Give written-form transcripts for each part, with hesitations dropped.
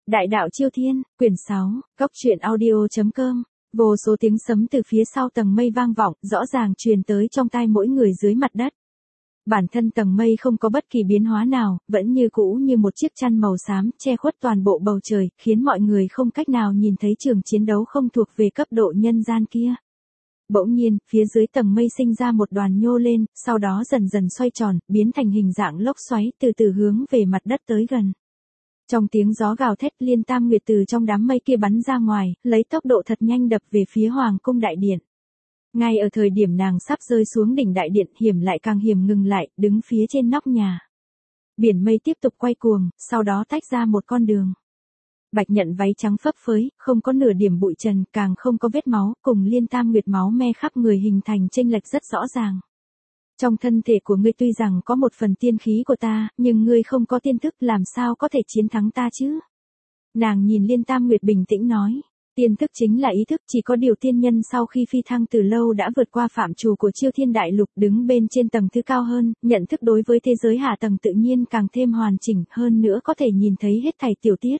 Đại đạo Chiêu Thiên, quyển 6, Góc truyện audio.com. Vô số tiếng sấm từ phía sau tầng mây vang vọng, rõ ràng truyền tới trong tai mỗi người dưới mặt đất. Bản thân tầng mây không có bất kỳ biến hóa nào, vẫn như cũ như một chiếc chăn màu xám che khuất toàn bộ bầu trời, khiến mọi người không cách nào nhìn thấy trường chiến đấu không thuộc về cấp độ nhân gian kia. Bỗng nhiên, phía dưới tầng mây sinh ra một đoàn nhô lên, sau đó dần dần xoay tròn, biến thành hình dạng lốc xoáy, từ từ hướng về mặt đất tới gần. Trong tiếng gió gào thét, Liên Tam Nguyệt từ trong đám mây kia bắn ra ngoài, lấy tốc độ thật nhanh đập về phía Hoàng cung đại điện. Ngay ở thời điểm nàng sắp rơi xuống đỉnh đại điện, hiểm lại càng hiểm ngừng lại, đứng phía trên nóc nhà. Biển mây tiếp tục quay cuồng, sau đó tách ra một con đường. Bạch Nhận váy trắng phấp phới, không có nửa điểm bụi trần, càng không có vết máu, cùng Liên Tam Nguyệt máu me khắp người hình thành chênh lệch rất rõ ràng. Trong thân thể của ngươi tuy rằng có một phần tiên khí của ta, nhưng ngươi không có tiên thức, làm sao có thể chiến thắng ta chứ? Nàng nhìn Liên Tam Nguyệt bình tĩnh nói, tiên thức chính là ý thức, chỉ có điều tiên nhân sau khi phi thăng từ lâu đã vượt qua phạm trù của Chiêu Thiên Đại Lục, đứng bên trên tầng thứ cao hơn, nhận thức đối với thế giới hạ tầng tự nhiên càng thêm hoàn chỉnh, hơn nữa có thể nhìn thấy hết thảy tiểu tiết.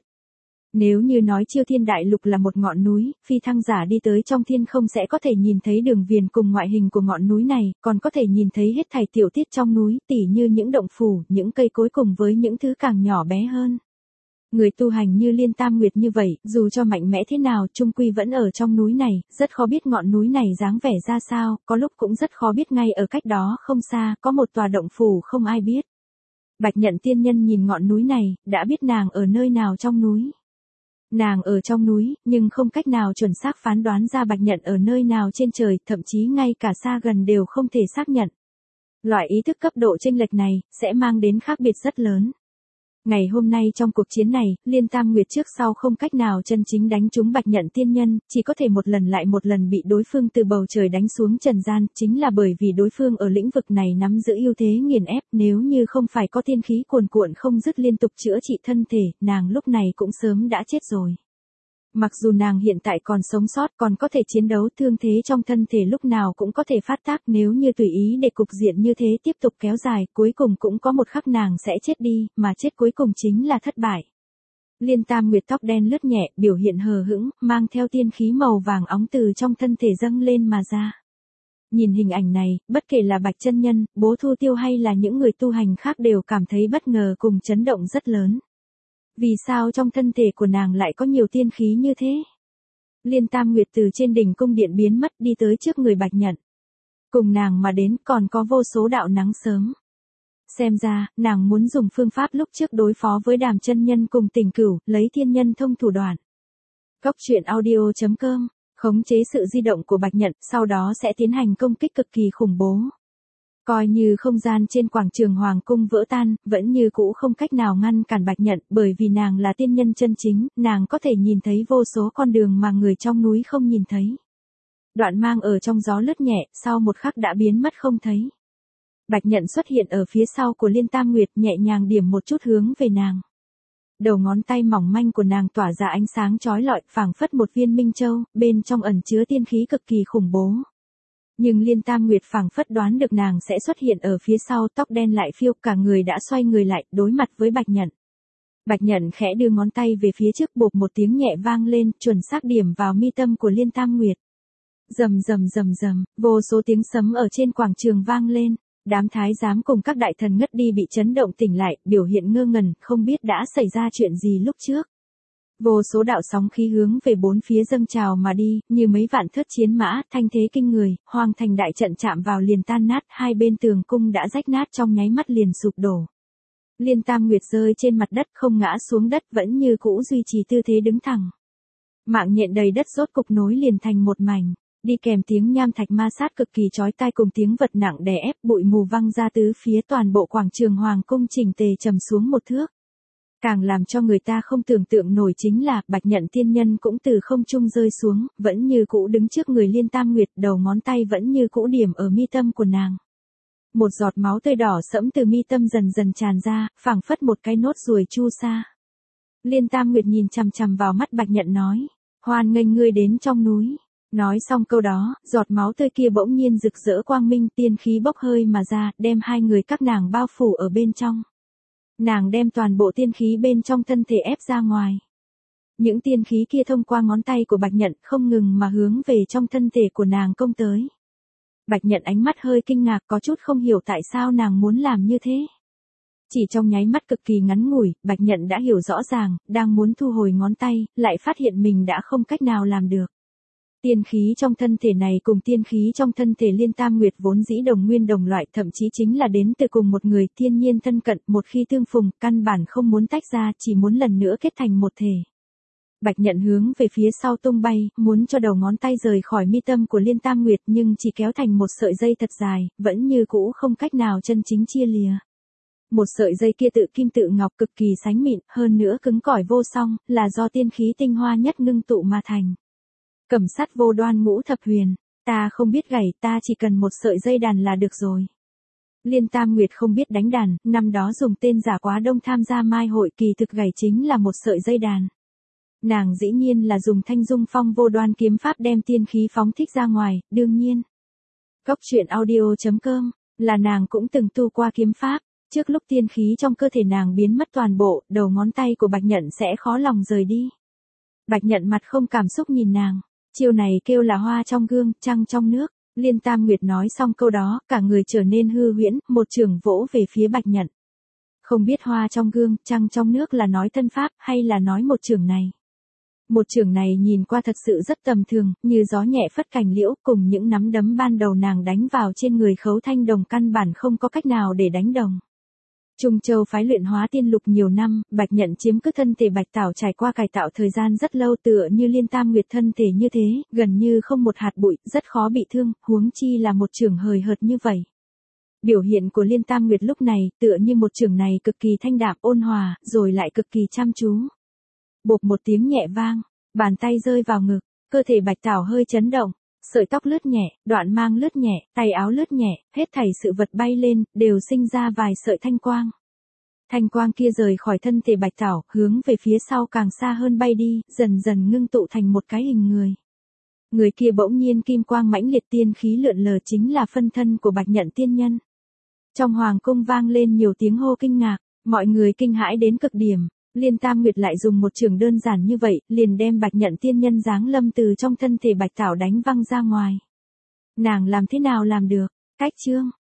Nếu như nói Chiêu Thiên Đại Lục là một ngọn núi, phi thăng giả đi tới trong thiên không sẽ có thể nhìn thấy đường viền cùng ngoại hình của ngọn núi này, còn có thể nhìn thấy hết thảy tiểu tiết trong núi, tỉ như những động phủ, những cây cối cùng với những thứ càng nhỏ bé hơn. Người tu hành như Liên Tam Nguyệt như vậy, dù cho mạnh mẽ thế nào, chung quy vẫn ở trong núi này, rất khó biết ngọn núi này dáng vẻ ra sao, có lúc cũng rất khó biết ngay ở cách đó không xa, có một tòa động phủ không ai biết. Bạch Nhận tiên nhân nhìn ngọn núi này, đã biết nàng ở nơi nào trong núi. Nàng ở trong núi, nhưng không cách nào chuẩn xác phán đoán ra Bạch Nhận ở nơi nào trên trời, thậm chí ngay cả xa gần đều không thể xác nhận. Loại ý thức cấp độ chênh lệch này, sẽ mang đến khác biệt rất lớn. Ngày hôm nay trong cuộc chiến này, Liên Tam Nguyệt trước sau không cách nào chân chính đánh trúng Bạch Nhận tiên nhân, chỉ có thể một lần lại một lần bị đối phương từ bầu trời đánh xuống trần gian, chính là bởi vì đối phương ở lĩnh vực này nắm giữ ưu thế nghiền ép, nếu như không phải có tiên khí cuồn cuộn không dứt liên tục chữa trị thân thể, nàng lúc này cũng sớm đã chết rồi. Mặc dù nàng hiện tại còn sống sót, còn có thể chiến đấu, thương thế trong thân thể lúc nào cũng có thể phát tác, nếu như tùy ý để cục diện như thế tiếp tục kéo dài, cuối cùng cũng có một khắc nàng sẽ chết đi, mà chết cuối cùng chính là thất bại. Liên Tam Nguyệt tóc đen lướt nhẹ, biểu hiện hờ hững, mang theo tiên khí màu vàng óng từ trong thân thể dâng lên mà ra. Nhìn hình ảnh này, bất kể là Bạch chân nhân, Bố Thu Tiêu hay là những người tu hành khác đều cảm thấy bất ngờ cùng chấn động rất lớn. Vì sao trong thân thể của nàng lại có nhiều tiên khí như thế? Liên Tam Nguyệt từ trên đỉnh cung điện biến mất đi tới trước người Bạch Nhận. Cùng nàng mà đến còn có vô số đạo nắng sớm. Xem ra, nàng muốn dùng phương pháp lúc trước đối phó với Đàm chân nhân cùng Tình Cửu, lấy thiên nhân thông thủ đoạn. Góc truyện audio.com, khống chế sự di động của Bạch Nhận, sau đó sẽ tiến hành công kích cực kỳ khủng bố. Coi như không gian trên quảng trường Hoàng cung vỡ tan, vẫn như cũ không cách nào ngăn cản Bạch Nhận, bởi vì nàng là tiên nhân chân chính, nàng có thể nhìn thấy vô số con đường mà người trong núi không nhìn thấy. Đoạn mang ở trong gió lướt nhẹ, sau một khắc đã biến mất không thấy. Bạch Nhận xuất hiện ở phía sau của Liên Tam Nguyệt, nhẹ nhàng điểm một chút hướng về nàng. Đầu ngón tay mỏng manh của nàng tỏa ra ánh sáng chói lọi, phảng phất một viên minh châu, bên trong ẩn chứa tiên khí cực kỳ khủng bố. Nhưng Liên Tam Nguyệt phảng phất đoán được nàng sẽ xuất hiện ở phía sau, tóc đen lại phiêu, cả người đã xoay người lại, đối mặt với Bạch Nhận. Bạch Nhận khẽ đưa ngón tay về phía trước, bộp một tiếng nhẹ vang lên, chuẩn xác điểm vào mi tâm của Liên Tam Nguyệt. Rầm rầm rầm rầm, vô số tiếng sấm ở trên quảng trường vang lên, đám thái giám cùng các đại thần ngất đi bị chấn động tỉnh lại, biểu hiện ngơ ngẩn, không biết đã xảy ra chuyện gì lúc trước. Vô số đạo sóng khí hướng về bốn phía dâng trào mà đi, như mấy vạn thớt chiến mã, thanh thế kinh người, Hoàng thành đại trận chạm vào liền tan nát, hai bên tường cung đã rách nát trong nháy mắt liền sụp đổ. Liên Tam Nguyệt rơi trên mặt đất không ngã xuống đất, vẫn như cũ duy trì tư thế đứng thẳng. Mạng nhện đầy đất rốt cục nối liền thành một mảnh, đi kèm tiếng nham thạch ma sát cực kỳ chói tai cùng tiếng vật nặng đè ép, bụi mù văng ra tứ phía, toàn bộ quảng trường Hoàng cung chỉnh tề trầm xuống một thước. Càng làm cho người ta không tưởng tượng nổi chính là, Bạch Nhận tiên nhân cũng từ không trung rơi xuống, vẫn như cũ đứng trước người Liên Tam Nguyệt, đầu ngón tay vẫn như cũ điểm ở mi tâm của nàng. Một giọt máu tươi đỏ sẫm từ mi tâm dần dần tràn ra, phảng phất một cái nốt ruồi chu sa. Liên Tam Nguyệt nhìn chằm chằm vào mắt Bạch Nhận nói, hoan nghênh ngươi đến trong núi. Nói xong câu đó, giọt máu tươi kia bỗng nhiên rực rỡ quang minh, tiên khí bốc hơi mà ra, đem hai người các nàng bao phủ ở bên trong. Nàng đem toàn bộ tiên khí bên trong thân thể ép ra ngoài. Những tiên khí kia thông qua ngón tay của Bạch Nhận không ngừng mà hướng về trong thân thể của nàng công tới. Bạch Nhận ánh mắt hơi kinh ngạc, có chút không hiểu tại sao nàng muốn làm như thế. Chỉ trong nháy mắt cực kỳ ngắn ngủi, Bạch Nhận đã hiểu rõ ràng, đang muốn thu hồi ngón tay, lại phát hiện mình đã không cách nào làm được. Tiên khí trong thân thể này cùng tiên khí trong thân thể Liên Tam Nguyệt vốn dĩ đồng nguyên đồng loại, thậm chí chính là đến từ cùng một người, thiên nhiên thân cận, một khi tương phùng, căn bản không muốn tách ra, chỉ muốn lần nữa kết thành một thể. Bạch Nhận hướng về phía sau tung bay, muốn cho đầu ngón tay rời khỏi mi tâm của Liên Tam Nguyệt nhưng chỉ kéo thành một sợi dây thật dài, vẫn như cũ không cách nào chân chính chia lìa. Một sợi dây kia tự kim tự ngọc cực kỳ sánh mịn, hơn nữa cứng cỏi vô song, là do tiên khí tinh hoa nhất ngưng tụ mà thành. Cẩm sắt vô đoan ngũ thập huyền, ta không biết gảy, ta chỉ cần một sợi dây đàn là được rồi. Liên Tam Nguyệt không biết đánh đàn, năm đó dùng tên giả Quá Đông tham gia mai hội, kỳ thực gảy chính là một sợi dây đàn. Nàng dĩ nhiên là dùng Thanh Dung Phong vô đoan kiếm pháp đem tiên khí phóng thích ra ngoài, đương nhiên. Cốc truyện audio.com, là nàng cũng từng tu qua kiếm pháp, trước lúc tiên khí trong cơ thể nàng biến mất toàn bộ, đầu ngón tay của Bạch Nhận sẽ khó lòng rời đi. Bạch Nhận mặt không cảm xúc nhìn nàng, chiêu này kêu là hoa trong gương, trăng trong nước. Liên Tam Nguyệt nói xong câu đó, cả người trở nên hư huyễn, một chưởng vỗ về phía Bạch Nhận. Không biết hoa trong gương, trăng trong nước là nói thân pháp hay là nói một chưởng này. Một chưởng này nhìn qua thật sự rất tầm thường, như gió nhẹ phất cành liễu, cùng những nắm đấm ban đầu nàng đánh vào trên người Khấu Thanh Đồng căn bản không có cách nào để đánh đồng. Trung Châu phái luyện hóa tiên lục nhiều năm, Bạch Nhận chiếm cứ thân thể Bạch Tảo trải qua cải tạo thời gian rất lâu, tựa như Liên Tam Nguyệt thân thể như thế, gần như không một hạt bụi, rất khó bị thương, huống chi là một chưởng hời hợt như vậy. Biểu hiện của Liên Tam Nguyệt lúc này, tựa như một chưởng này cực kỳ thanh đạm ôn hòa, rồi lại cực kỳ chăm chú. Bộp một tiếng nhẹ vang, bàn tay rơi vào ngực, cơ thể Bạch Tảo hơi chấn động, sợi tóc lướt nhẹ, đoạn mang lướt nhẹ, tay áo lướt nhẹ, hết thảy sự vật bay lên, đều sinh ra vài sợi thanh quang. Thanh quang kia rời khỏi thân thể Bạch Tảo, hướng về phía sau càng xa hơn bay đi, dần dần ngưng tụ thành một cái hình người. Người kia bỗng nhiên kim quang mãnh liệt, tiên khí lượn lờ, chính là phân thân của Bạch Nhận tiên nhân. Trong hoàng cung vang lên nhiều tiếng hô kinh ngạc, mọi người kinh hãi đến cực điểm. Liên Tam Nguyệt lại dùng một chưởng đơn giản như vậy, liền đem Bạch Nhận tiên nhân giáng lâm từ trong thân thể Bạch Tảo đánh văng ra ngoài. Nàng làm thế nào làm được? Cách chương